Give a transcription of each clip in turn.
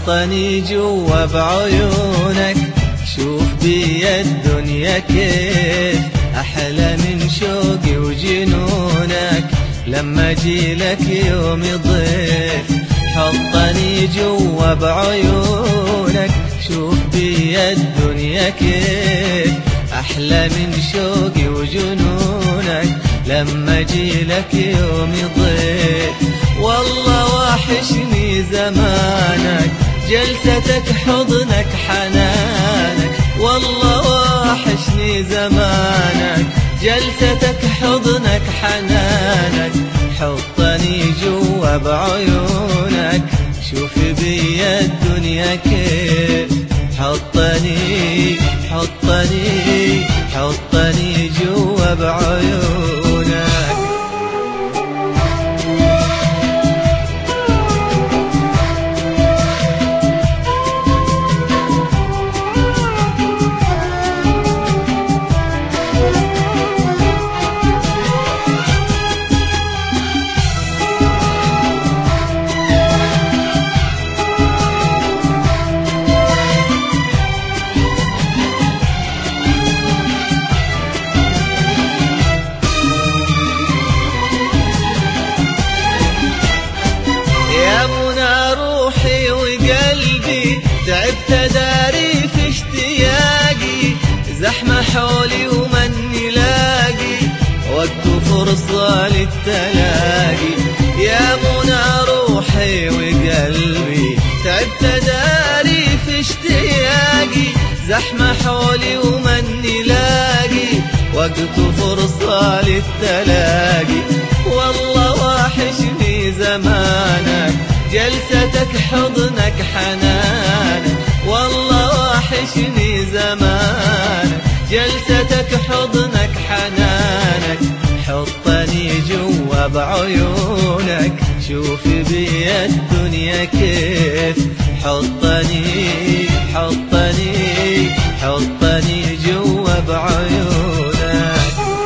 حطني جوا بعيونك، شوف بي الدنيا كيف أحلى من شوقي وجنونك، لما جيلك يوم ضيف. حطني جوا بعيونك، شوف بي الدنيا كيف أحلى من شوقي وجنونك، لما جيلك يوم ضيف. والله واحشني زمانك، جلستك حضنك حنانك، والله واحشني زمانك، جلستك حضنك حنانك. حطني جوا بعيونك، شوف بي الدنيا كيف. حطني حطني حطني جوا بعيونك. تعبت داري في اشتياقي، زحمة حولي ومن لاقي، وقت فرصة للتلاقي. يا منى روحي وقلبي، تعبت داري في اشتياقي، زحمة حولي ومن لاقي، وقت فرصة للتلاقي. والله واحشني زمانك، جلستك حضنك حنانك، والله واحشني زمانك، جلستك حضنك حنانك. حطني جوا بعيونك، شوف بي الدنيا كيف. حطني حطني حطني جوا بعيونك.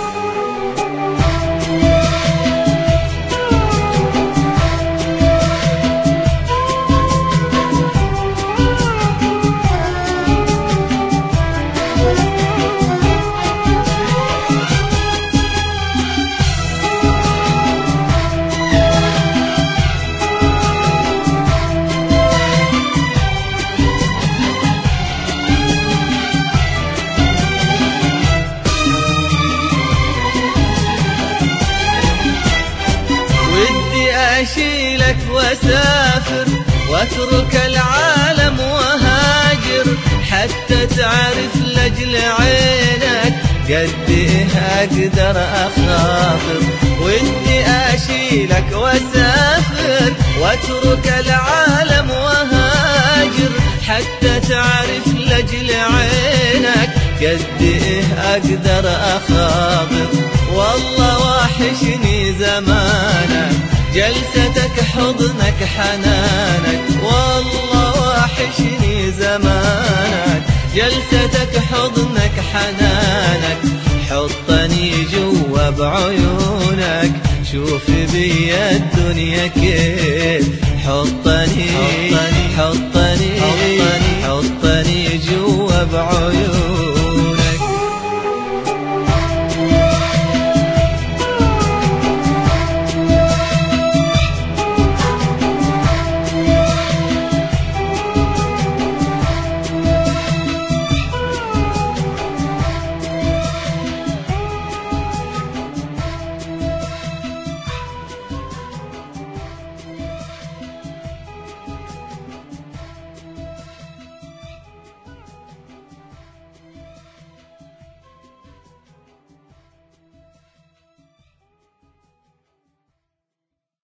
أشيلك واسافر واترك العالم وهاجر، حتى تعرف لأجل عينك قد ايه اقدر اخاطر. ودي اشيلك واسافر واترك العالم وهاجر، حتى تعرف لأجل عينك قد ايه اقدر اخاطر. والله واحشني زمانك، جلستك حضنك حنانك، والله واحشني زمانك، جلستك حضنك حنانك. حطني جوا بعيونك، شوف بي الدنيا كيف. حطني حطني